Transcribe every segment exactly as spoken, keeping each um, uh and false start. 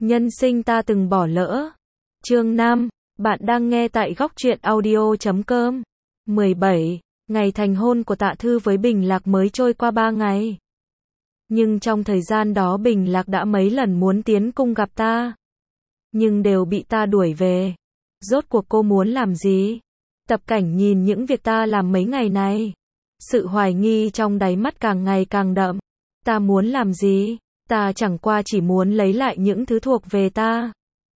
Nhân sinh ta từng bỏ lỡ. Chương năm, bạn đang nghe tại góc truyện audio chấm com. mười bảy, ngày thành hôn của Tạ Thư với Bình Lạc mới trôi qua ba ngày. Nhưng trong thời gian đó Bình Lạc đã mấy lần muốn tiến cung gặp ta. Nhưng đều bị ta đuổi về. Rốt cuộc cô muốn làm gì? Tập Cảnh nhìn những việc ta làm mấy ngày này. Sự hoài nghi trong đáy mắt càng ngày càng đậm. Ta muốn làm gì? Ta chẳng qua chỉ muốn lấy lại những thứ thuộc về ta.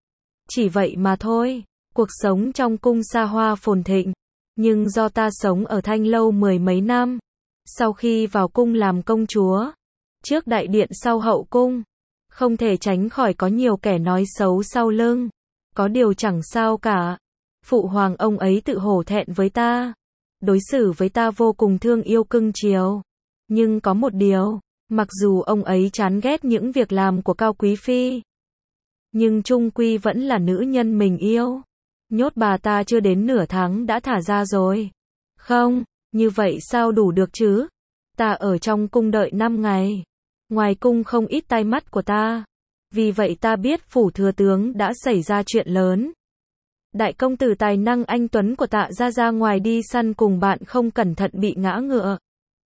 Chỉ vậy mà thôi. Cuộc sống trong cung xa hoa phồn thịnh. Nhưng do ta sống ở Thanh Lâu mười mấy năm. Sau khi vào cung làm công chúa. Trước đại điện sau hậu cung. Không thể tránh khỏi có nhiều kẻ nói xấu sau lưng. Có điều chẳng sao cả. Phụ hoàng ông ấy tự hổ thẹn với ta. Đối xử với ta vô cùng thương yêu cưng chiều. Nhưng có một điều. Mặc dù ông ấy chán ghét những việc làm của Cao Quý Phi. Nhưng chung quy vẫn là nữ nhân mình yêu. Nhốt bà ta chưa đến nửa tháng đã thả ra rồi. Không, như vậy sao đủ được chứ? Ta ở trong cung đợi năm ngày. Ngoài cung không ít tai mắt của ta. Vì vậy ta biết phủ thừa tướng đã xảy ra chuyện lớn. Đại công tử tài năng anh tuấn của Tạ ra ra ngoài đi săn cùng bạn không cẩn thận bị ngã ngựa.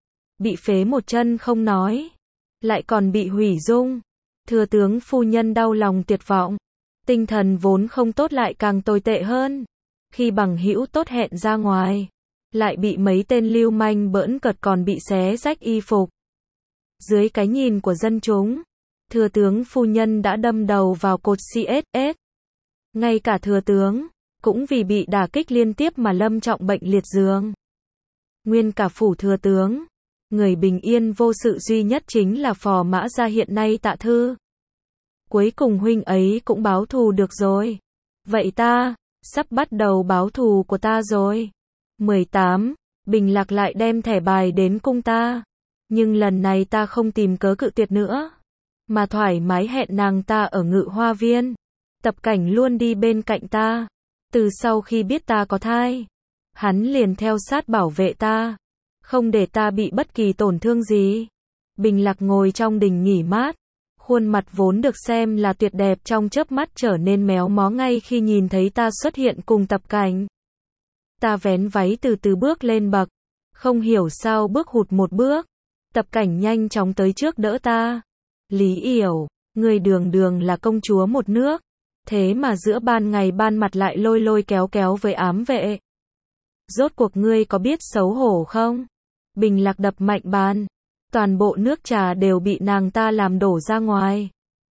Bị phế một chân không nói. Lại còn bị hủy dung. Thừa tướng phu nhân đau lòng tuyệt vọng. Tinh thần vốn không tốt lại càng tồi tệ hơn. Khi bằng hữu tốt hẹn ra ngoài. Lại bị mấy tên lưu manh bỡn cợt còn bị xé rách y phục. Dưới cái nhìn của dân chúng. Thừa tướng phu nhân đã đâm đầu vào cột xê ét ét. Ngay cả thừa tướng. Cũng vì bị đả kích liên tiếp mà lâm trọng bệnh liệt giường. Nguyên cả phủ thừa tướng. Người bình yên vô sự duy nhất chính là phò mã gia hiện nay Tạ Thư. Cuối cùng huynh ấy cũng báo thù được rồi. Vậy ta, sắp bắt đầu báo thù của ta rồi. mười tám, Bình Lạc lại đem thẻ bài đến cung ta. Nhưng lần này ta không tìm cớ cự tuyệt nữa. Mà thoải mái hẹn nàng ta ở Ngự Hoa Viên. Tập Cảnh luôn đi bên cạnh ta. Từ sau khi biết ta có thai. Hắn liền theo sát bảo vệ ta. Không để ta bị bất kỳ tổn thương gì. Bình Lạc ngồi trong đình nghỉ mát. Khuôn mặt vốn được xem là tuyệt đẹp trong chớp mắt trở nên méo mó ngay khi nhìn thấy ta xuất hiện cùng Tập Cảnh. Ta vén váy từ từ bước lên bậc. Không hiểu sao bước hụt một bước. Tập Cảnh nhanh chóng tới trước đỡ ta. Lý Yểu, người đường đường là công chúa một nước. Thế mà giữa ban ngày ban mặt lại lôi lôi kéo kéo với ám vệ. Rốt cuộc ngươi có biết xấu hổ không? Bình Lạc đập mạnh bàn. Toàn bộ nước trà đều bị nàng ta làm đổ ra ngoài.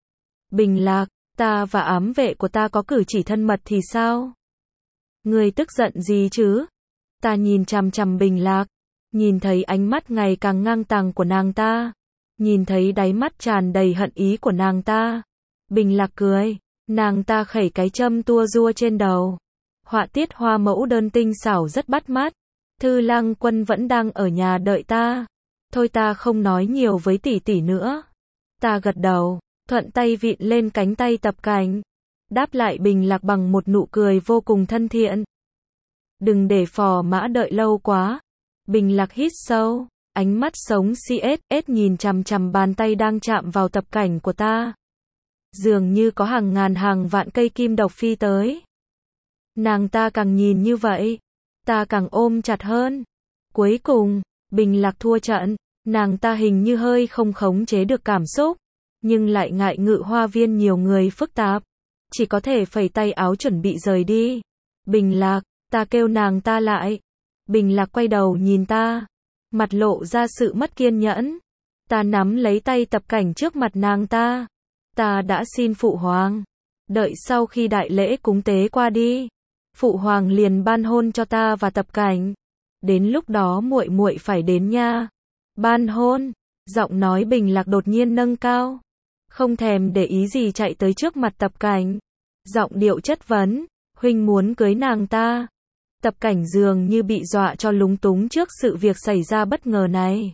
Bình Lạc, ta và ám vệ của ta có cử chỉ thân mật thì sao? Ngươi tức giận gì chứ? Ta nhìn chằm chằm Bình Lạc. Nhìn thấy ánh mắt ngày càng ngang tàng của nàng ta. Nhìn thấy đáy mắt tràn đầy hận ý của nàng ta. Bình Lạc cười. Nàng ta khẩy cái châm tua rua trên đầu. Họa tiết hoa mẫu đơn tinh xảo rất bắt mắt. Thư Lang Quân vẫn đang ở nhà đợi ta. Thôi ta không nói nhiều với tỷ tỷ nữa. Ta gật đầu, thuận tay vịn lên cánh tay Tập Cảnh. Đáp lại Bình Lạc bằng một nụ cười vô cùng thân thiện. Đừng để phò mã đợi lâu quá. Bình Lạc hít sâu, ánh mắt sống xê ét ét nhìn chằm chằm bàn tay đang chạm vào Tập Cảnh của ta. Dường như có hàng ngàn hàng vạn cây kim độc phi tới. Nàng ta càng nhìn như vậy, ta càng ôm chặt hơn. Cuối cùng, Bình Lạc thua trận. Nàng ta hình như hơi không khống chế được cảm xúc. Nhưng lại ngại Ngự Hoa Viên nhiều người phức tạp. Chỉ có thể phẩy tay áo chuẩn bị rời đi. Bình Lạc, ta kêu nàng ta lại. Bình Lạc quay đầu nhìn ta. Mặt lộ ra sự mất kiên nhẫn. Ta nắm lấy tay Tập Cảnh trước mặt nàng ta. Ta đã xin phụ hoàng. Đợi sau khi đại lễ cúng tế qua đi. Phụ hoàng liền ban hôn cho ta và Tập Cảnh. Đến lúc đó muội muội phải đến nha. Ban hôn. Giọng nói Bình Lạc đột nhiên nâng cao. Không thèm để ý gì chạy tới trước mặt Tập Cảnh. Giọng điệu chất vấn. Huynh muốn cưới nàng ta. Tập Cảnh dường như bị dọa cho lúng túng trước sự việc xảy ra bất ngờ này.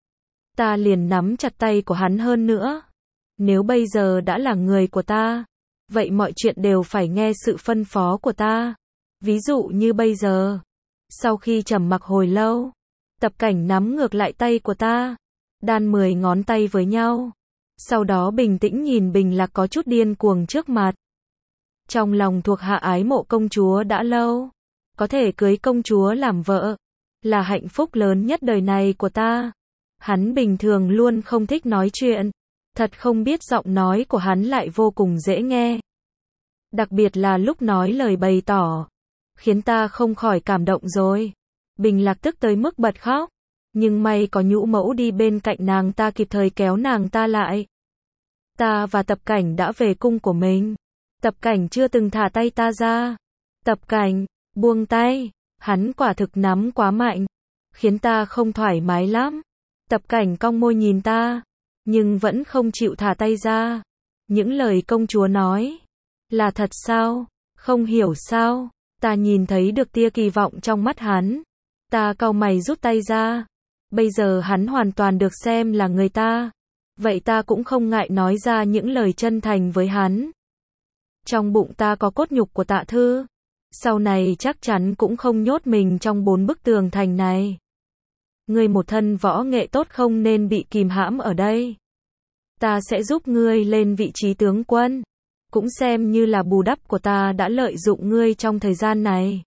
Ta liền nắm chặt tay của hắn hơn nữa. Nếu bây giờ đã là người của ta. Vậy mọi chuyện đều phải nghe sự phân phó của ta. Ví dụ như bây giờ. Sau khi trầm mặc hồi lâu. Tập Cảnh nắm ngược lại tay của ta. Đan mười ngón tay với nhau. Sau đó bình tĩnh nhìn Bình Lạc có chút điên cuồng trước mặt. Trong lòng thuộc hạ ái mộ công chúa đã lâu. Có thể cưới công chúa làm vợ. Là hạnh phúc lớn nhất đời này của ta. Hắn bình thường luôn không thích nói chuyện. Thật không biết giọng nói của hắn lại vô cùng dễ nghe. Đặc biệt là lúc nói lời bày tỏ. Khiến ta không khỏi cảm động rồi. Bình Lạc tức tới mức bật khóc. Nhưng may có nhũ mẫu đi bên cạnh nàng ta kịp thời kéo nàng ta lại. Ta và Tập Cảnh đã về cung của mình. Tập Cảnh chưa từng thả tay ta ra. Tập Cảnh, buông tay. Hắn quả thực nắm quá mạnh. Khiến ta không thoải mái lắm. Tập Cảnh cong môi nhìn ta. Nhưng vẫn không chịu thả tay ra. Những lời công chúa nói. Là thật sao? Không hiểu sao? Ta nhìn thấy được tia kỳ vọng trong mắt hắn. Ta cau mày rút tay ra. Bây giờ hắn hoàn toàn được xem là người ta. Vậy ta cũng không ngại nói ra những lời chân thành với hắn. Trong bụng ta có cốt nhục của Tạ Thư. Sau này chắc chắn cũng không nhốt mình trong bốn bức tường thành này. Ngươi một thân võ nghệ tốt không nên bị kìm hãm ở đây. Ta sẽ giúp ngươi lên vị trí tướng quân. Cũng xem như là bù đắp của ta đã lợi dụng ngươi trong thời gian này.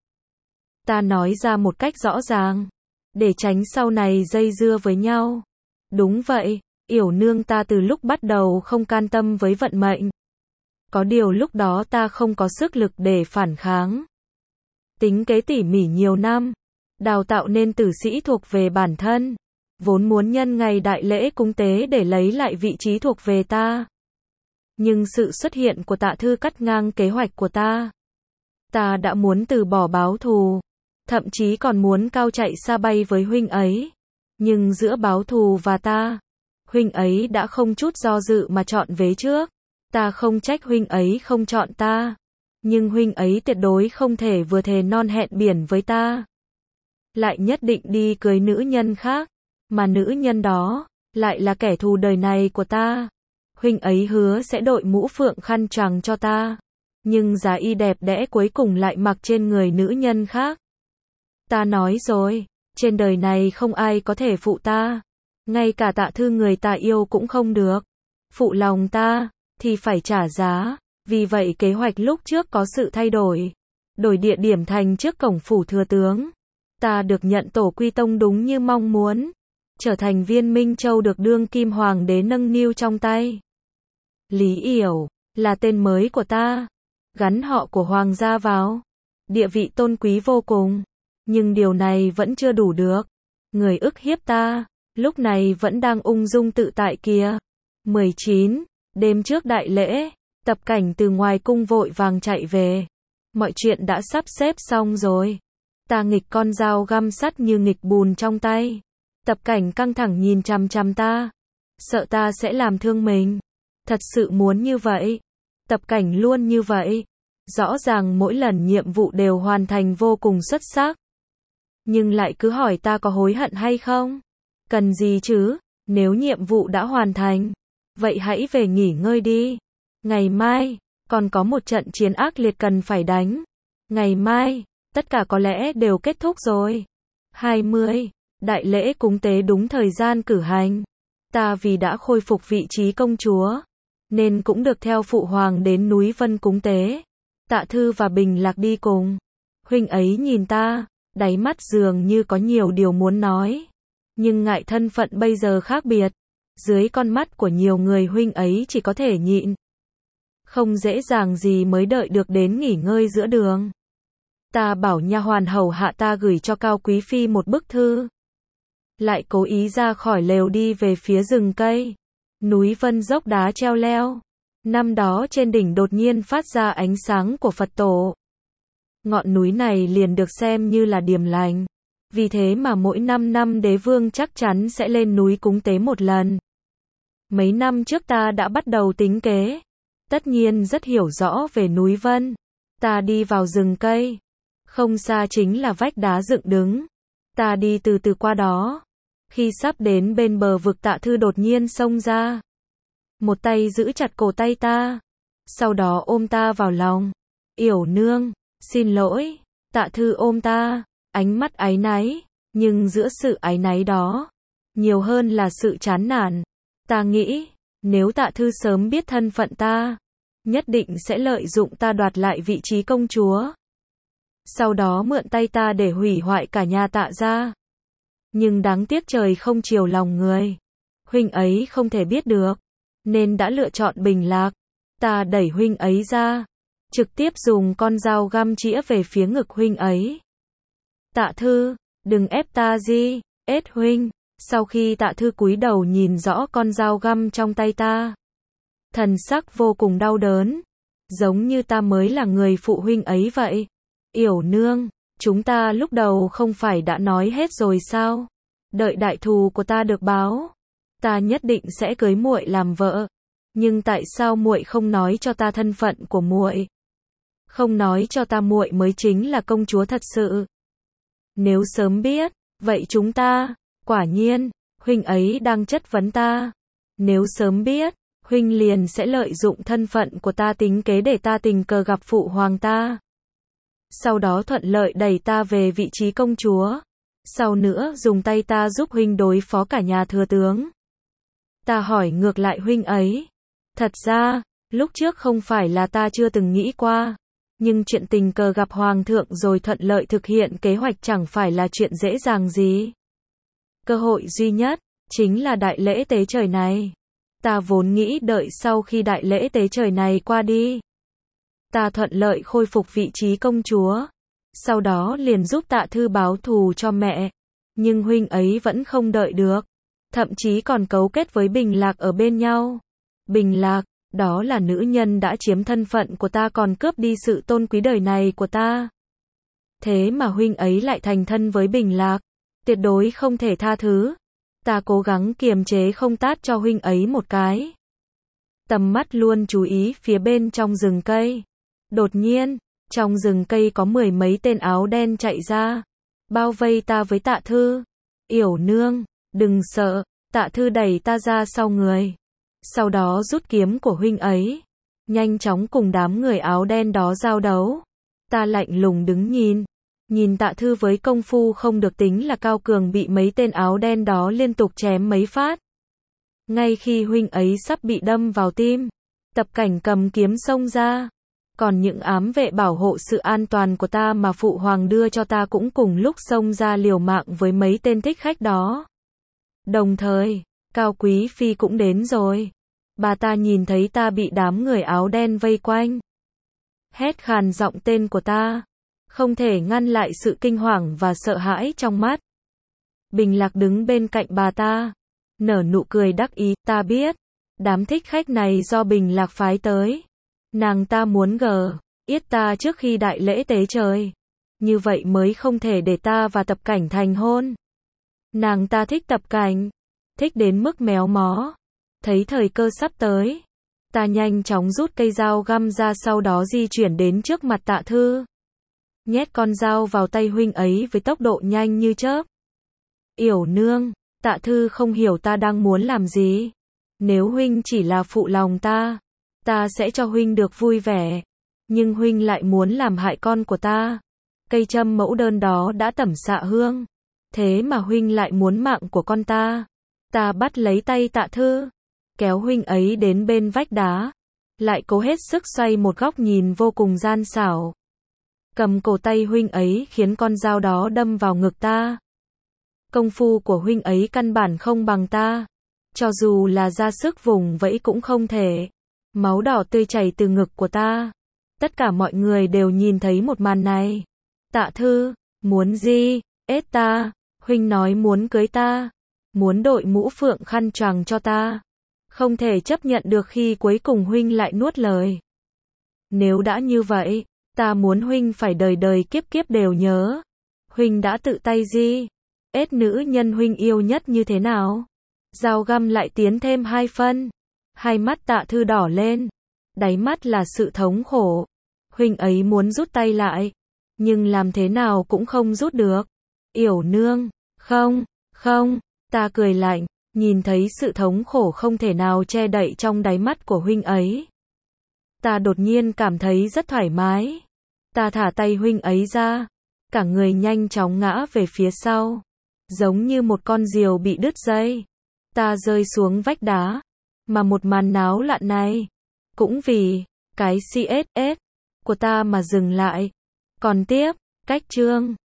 Ta nói ra một cách rõ ràng. Để tránh sau này dây dưa với nhau. Đúng vậy, Yểu nương ta từ lúc bắt đầu không can tâm với vận mệnh. Có điều lúc đó ta không có sức lực để phản kháng. Tính kế tỉ mỉ nhiều năm. Đào tạo nên tử sĩ thuộc về bản thân. Vốn muốn nhân ngày đại lễ cúng tế để lấy lại vị trí thuộc về ta. Nhưng sự xuất hiện của Tạ Thư cắt ngang kế hoạch của ta. Ta đã muốn từ bỏ báo thù. Thậm chí còn muốn cao chạy xa bay với huynh ấy. Nhưng giữa báo thù và ta, huynh ấy đã không chút do dự mà chọn vế trước. Ta không trách huynh ấy không chọn ta. Nhưng huynh ấy tuyệt đối không thể vừa thề non hẹn biển với ta. Lại nhất định đi cưới nữ nhân khác. Mà nữ nhân đó, lại là kẻ thù đời này của ta. Huynh ấy hứa sẽ đội mũ phượng khăn choàng cho ta. Nhưng giá y đẹp đẽ cuối cùng lại mặc trên người nữ nhân khác. Ta nói rồi, trên đời này không ai có thể phụ ta. Ngay cả Tạ Thư người ta yêu cũng không được. Phụ lòng ta, thì phải trả giá. Vì vậy kế hoạch lúc trước có sự thay đổi. Đổi địa điểm thành trước cổng phủ thừa tướng. Ta được nhận tổ quy tông đúng như mong muốn. Trở thành viên Minh Châu được đương kim hoàng đế nâng niu trong tay. Lý Yểu, là tên mới của ta. Gắn họ của hoàng gia vào. Địa vị tôn quý vô cùng. Nhưng điều này vẫn chưa đủ được. Người ức hiếp ta, lúc này vẫn đang ung dung tự tại kìa. mười chín. Đêm trước đại lễ, Tập Cảnh từ ngoài cung vội vàng chạy về. Mọi chuyện đã sắp xếp xong rồi. Ta nghịch con dao găm sắt như nghịch bùn trong tay. Tập Cảnh căng thẳng nhìn chằm chằm ta. Sợ ta sẽ làm thương mình. Thật sự muốn như vậy. Tập Cảnh luôn như vậy. Rõ ràng mỗi lần nhiệm vụ đều hoàn thành vô cùng xuất sắc. Nhưng lại cứ hỏi ta có hối hận hay không? Cần gì chứ? Nếu nhiệm vụ đã hoàn thành, vậy hãy về nghỉ ngơi đi. Ngày mai, còn có một trận chiến ác liệt cần phải đánh. Ngày mai, tất cả có lẽ đều kết thúc rồi. hai mươi. Đại lễ cúng tế đúng thời gian cử hành. Ta vì đã khôi phục vị trí công chúa, nên cũng được theo phụ hoàng đến núi Vân cúng tế. Tạ Thư và Bình Lạc đi cùng. Huynh ấy nhìn ta, đáy mắt dường như có nhiều điều muốn nói. Nhưng ngại thân phận bây giờ khác biệt. Dưới con mắt của nhiều người huynh ấy chỉ có thể nhịn. Không dễ dàng gì mới đợi được đến nghỉ ngơi giữa đường. Ta bảo nha hoàn hầu hạ ta gửi cho Cao Quý Phi một bức thư. Lại cố ý ra khỏi lều đi về phía rừng cây. Núi Vân dốc đá treo leo. Năm đó trên đỉnh đột nhiên phát ra ánh sáng của Phật tổ. Ngọn núi này liền được xem như là điềm lành. Vì thế mà mỗi năm năm đế vương chắc chắn sẽ lên núi cúng tế một lần. Mấy năm trước ta đã bắt đầu tính kế. Tất nhiên rất hiểu rõ về núi Vân. Ta đi vào rừng cây. Không xa chính là vách đá dựng đứng. Ta đi từ từ qua đó. Khi sắp đến bên bờ vực, Tạ Thư đột nhiên xông ra. Một tay giữ chặt cổ tay ta. Sau đó ôm ta vào lòng. Yểu nương, xin lỗi. Tạ Thư ôm ta. Ánh mắt áy náy. Nhưng giữa sự áy náy đó, nhiều hơn là sự chán nản. Ta nghĩ, Nếu Tạ Thư sớm biết thân phận ta, nhất định sẽ lợi dụng ta đoạt lại vị trí công chúa. Sau đó mượn tay ta để hủy hoại cả nhà Tạ gia. Nhưng đáng tiếc trời không chiều lòng người. Huynh ấy không thể biết được, nên đã lựa chọn Bình Lạc. Ta đẩy huynh ấy ra, trực tiếp dùng con dao găm chĩa về phía ngực huynh ấy. Tạ Thư, đừng ép ta Di, ết huynh. Sau khi Tạ Thư cúi đầu nhìn rõ con dao găm trong tay ta, thần sắc vô cùng đau đớn, giống như ta mới là người phụ huynh ấy vậy. Yểu nương, chúng ta lúc đầu không phải đã nói hết rồi sao? Đợi đại thù của ta được báo, ta nhất định sẽ cưới muội làm vợ. Nhưng tại sao muội không nói cho ta thân phận của muội? Không nói cho ta muội mới chính là công chúa thật sự. Nếu sớm biết, vậy chúng ta, quả nhiên, huynh ấy đang chất vấn ta. Nếu sớm biết, huynh liền sẽ lợi dụng thân phận của ta tính kế để ta tình cờ gặp phụ hoàng ta. Sau đó thuận lợi đẩy ta về vị trí công chúa. Sau nữa dùng tay ta giúp huynh đối phó cả nhà thừa tướng. Ta hỏi ngược lại huynh ấy. Thật ra, lúc trước không phải là ta chưa từng nghĩ qua. Nhưng chuyện tình cờ gặp hoàng thượng rồi thuận lợi thực hiện kế hoạch chẳng phải là chuyện dễ dàng gì. Cơ hội duy nhất, chính là đại lễ tế trời này. Ta vốn nghĩ đợi sau khi đại lễ tế trời này qua đi, ta thuận lợi khôi phục vị trí công chúa. Sau đó liền giúp Tạ Thư báo thù cho mẹ. Nhưng huynh ấy vẫn không đợi được. Thậm chí còn cấu kết với Bình Lạc ở bên nhau. Bình Lạc, đó là nữ nhân đã chiếm thân phận của ta còn cướp đi sự tôn quý đời này của ta. Thế mà huynh ấy lại thành thân với Bình Lạc. Tuyệt đối không thể tha thứ. Ta cố gắng kiềm chế không tát cho huynh ấy một cái. Tầm mắt luôn chú ý phía bên trong rừng cây. Đột nhiên, trong rừng cây có mười mấy tên áo đen chạy ra, bao vây ta với Tạ Thư. Yểu nương, đừng sợ. Tạ Thư đẩy ta ra sau người. Sau đó rút kiếm của huynh ấy, nhanh chóng cùng đám người áo đen đó giao đấu. Ta lạnh lùng đứng nhìn. Nhìn Tạ Thư với công phu không được tính là cao cường bị mấy tên áo đen đó liên tục chém mấy phát. Ngay khi huynh ấy sắp bị đâm vào tim, Tập Cảnh cầm kiếm xông ra. Còn những ám vệ bảo hộ sự an toàn của ta mà phụ hoàng đưa cho ta cũng cùng lúc xông ra liều mạng với mấy tên thích khách đó. Đồng thời, Cao Quý Phi cũng đến rồi. Bà ta nhìn thấy ta bị đám người áo đen vây quanh, hét khàn giọng tên của ta, không thể ngăn lại sự kinh hoàng và sợ hãi trong mắt. Bình Lạc đứng bên cạnh bà ta, nở nụ cười đắc ý. Ta biết, đám thích khách này do Bình Lạc phái tới. Nàng ta muốn gờ yết ta trước khi đại lễ tế trời. Như vậy mới không thể để ta và Tập Cảnh thành hôn. Nàng ta thích Tập Cảnh, thích đến mức méo mó. Thấy thời cơ sắp tới, ta nhanh chóng rút cây dao găm ra, sau đó di chuyển đến trước mặt Tạ Thư. Nhét con dao vào tay huynh ấy với tốc độ nhanh như chớp. Yểu nương, Tạ Thư không hiểu ta đang muốn làm gì. Nếu huynh chỉ là phụ lòng ta, ta sẽ cho huynh được vui vẻ. Nhưng huynh lại muốn làm hại con của ta. Cây châm mẫu đơn đó đã tẩm xạ hương. Thế mà huynh lại muốn mạng của con ta. Ta bắt lấy tay Tạ Thư, kéo huynh ấy đến bên vách đá. Lại cố hết sức xoay một góc nhìn vô cùng gian xảo. Cầm cổ tay huynh ấy khiến con dao đó đâm vào ngực ta. Công phu của huynh ấy căn bản không bằng ta. Cho dù là ra sức vùng vẫy cũng không thể. Máu đỏ tươi chảy từ ngực của ta. Tất cả mọi người đều nhìn thấy một màn này. Tạ Thư, muốn gì? Ết ta. Huynh nói muốn cưới ta. Muốn đội mũ phượng khăn choàng cho ta. Không thể chấp nhận được khi cuối cùng huynh lại nuốt lời. Nếu đã như vậy, ta muốn huynh phải đời đời kiếp kiếp đều nhớ. Huynh đã tự tay gì? Ết nữ nhân huynh yêu nhất như thế nào? Dao găm lại tiến thêm hai phân. Hai mắt Tạ Thư đỏ lên. Đáy mắt là sự thống khổ. Huynh ấy muốn rút tay lại, nhưng làm thế nào cũng không rút được. Yểu nương, không, không. Ta cười lạnh, nhìn thấy sự thống khổ không thể nào che đậy trong đáy mắt của huynh ấy. Ta đột nhiên cảm thấy rất thoải mái. Ta thả tay huynh ấy ra, cả người nhanh chóng ngã về phía sau, giống như một con diều bị đứt dây. Ta rơi xuống vách đá, Mà một màn náo loạn này, cũng vì cái xê ét ét của ta mà dừng lại. Còn tiếp, cách chương